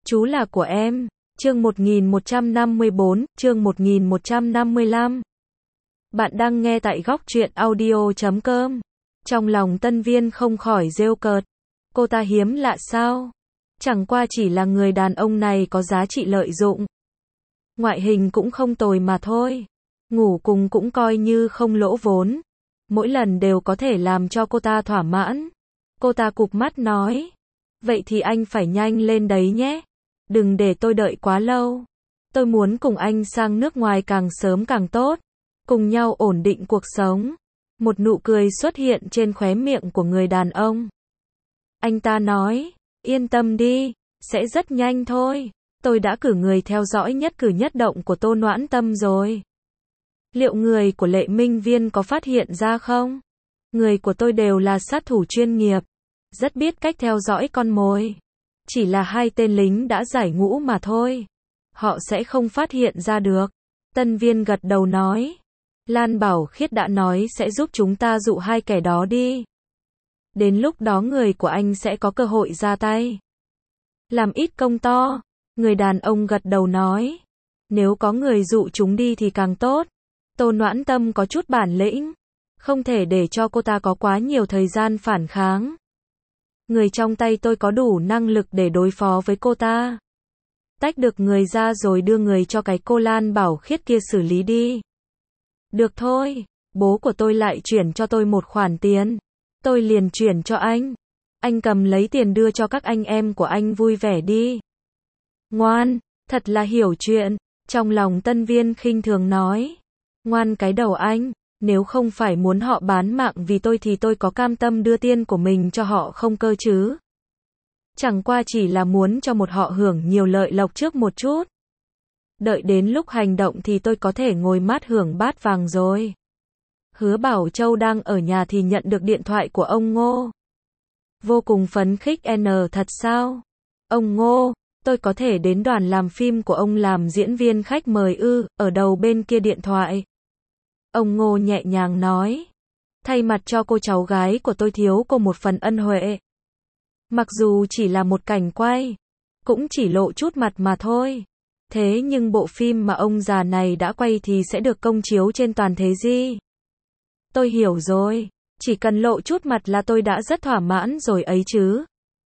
Chú là của em. Chương 1154, chương 1155. Bạn đang nghe tại góc truyện audio.com. Trong lòng Tân Viên không khỏi giễu cợt. Cô ta hiếm lạ sao? Chẳng qua chỉ là người đàn ông này có giá trị lợi dụng. Ngoại hình cũng không tồi mà thôi. Ngủ cùng cũng coi như không lỗ vốn. Mỗi lần đều có thể làm cho cô ta thỏa mãn. Cô ta cụp mắt nói. Vậy thì anh phải nhanh lên đấy nhé. Đừng để tôi đợi quá lâu. Tôi muốn cùng anh sang nước ngoài càng sớm càng tốt. Cùng nhau ổn định cuộc sống. Một nụ cười xuất hiện trên khóe miệng của người đàn ông. Anh ta nói, yên tâm đi, sẽ rất nhanh thôi. Tôi đã cử người theo dõi nhất cử nhất động của Tô Noãn Tâm rồi. Liệu người của Lệ Minh Viên có phát hiện ra không? Người của tôi đều là sát thủ chuyên nghiệp. Rất biết cách theo dõi con mồi. Chỉ là hai tên lính đã giải ngũ mà thôi. Họ sẽ không phát hiện ra được. Tân Viên gật đầu nói. Lan Bảo Khiết đã nói sẽ giúp chúng ta dụ hai kẻ đó đi. Đến lúc đó người của anh sẽ có cơ hội ra tay. Làm ít công to. Người đàn ông gật đầu nói. Nếu có người dụ chúng đi thì càng tốt. Tô Noãn Tâm có chút bản lĩnh. Không thể để cho cô ta có quá nhiều thời gian phản kháng. Người trong tay tôi có đủ năng lực để đối phó với cô ta. Tách được người ra rồi đưa người cho cái cô Lan Bảo Khiết kia xử lý đi. Được thôi, bố của tôi lại chuyển cho tôi một khoản tiền. Tôi liền chuyển cho anh. Anh cầm lấy tiền đưa cho các anh em của anh vui vẻ đi. Ngoan, thật là hiểu chuyện. Trong lòng Tân Viên khinh thường nói. Ngoan cái đầu anh. Nếu không phải muốn họ bán mạng vì tôi thì tôi có cam tâm đưa tiền của mình cho họ không cơ chứ. Chẳng qua chỉ là muốn cho một họ hưởng nhiều lợi lộc trước một chút. Đợi đến lúc hành động thì tôi có thể ngồi mát hưởng bát vàng rồi. Hứa Bảo Châu đang ở nhà thì nhận được điện thoại của ông Ngô. Vô cùng phấn khích thật sao? Ông Ngô, tôi có thể đến đoàn làm phim của ông làm diễn viên khách mời ư? Ở đầu bên kia điện thoại. Ông Ngô nhẹ nhàng nói. Thay mặt cho cô cháu gái của tôi thiếu cô một phần ân huệ. Mặc dù chỉ là một cảnh quay. Cũng chỉ lộ chút mặt mà thôi. Thế nhưng bộ phim mà ông già này đã quay thì sẽ được công chiếu trên toàn thế gì? Tôi hiểu rồi. Chỉ cần lộ chút mặt là tôi đã rất thỏa mãn rồi ấy chứ.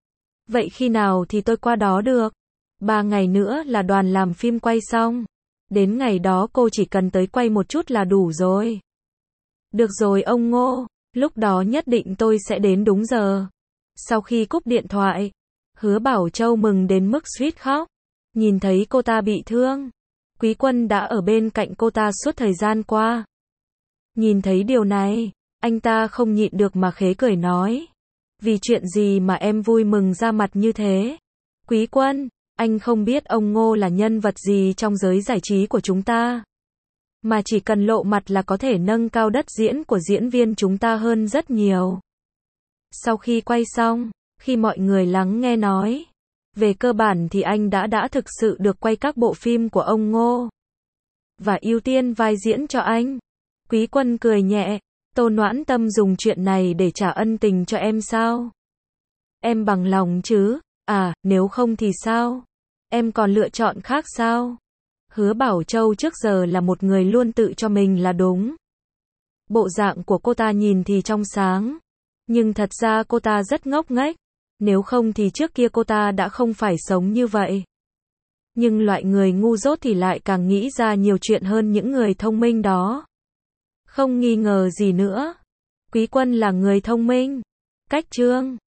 Vậy khi nào thì tôi qua đó được? 3 ngày nữa là đoàn làm phim quay xong. Đến ngày đó cô chỉ cần tới quay một chút là đủ rồi. Được rồi ông Ngô, lúc đó nhất định tôi sẽ đến đúng giờ. Sau khi cúp điện thoại, Hứa Bảo Châu mừng đến mức suýt khóc. Nhìn thấy cô ta bị thương. Quý Quân đã ở bên cạnh cô ta suốt thời gian qua. Nhìn thấy điều này, anh ta không nhịn được mà khế cười nói. Vì chuyện gì mà em vui mừng ra mặt như thế? Quý Quân, anh không biết ông Ngô là nhân vật gì trong giới giải trí của chúng ta. Mà chỉ cần lộ mặt là có thể nâng cao đất diễn của diễn viên chúng ta hơn rất nhiều. Sau khi quay xong, khi mọi người lắng nghe nói, về cơ bản thì anh đã thực sự được quay các bộ phim của ông Ngô. Và ưu tiên vai diễn cho anh. Quý Quân cười nhẹ, Tô Noãn Tâm dùng chuyện này để trả ân tình cho em sao? Em bằng lòng chứ? À, nếu không thì sao? Em còn lựa chọn khác sao? Hứa Bảo Châu trước giờ là một người luôn tự cho mình là đúng. Bộ dạng của cô ta nhìn thì trong sáng. Nhưng thật ra cô ta rất ngốc nghếch. Nếu không thì trước kia cô ta đã không phải sống như vậy. Nhưng loại người ngu dốt thì lại càng nghĩ ra nhiều chuyện hơn những người thông minh đó. Không nghi ngờ gì nữa. Quý Quân là người thông minh. Cách chương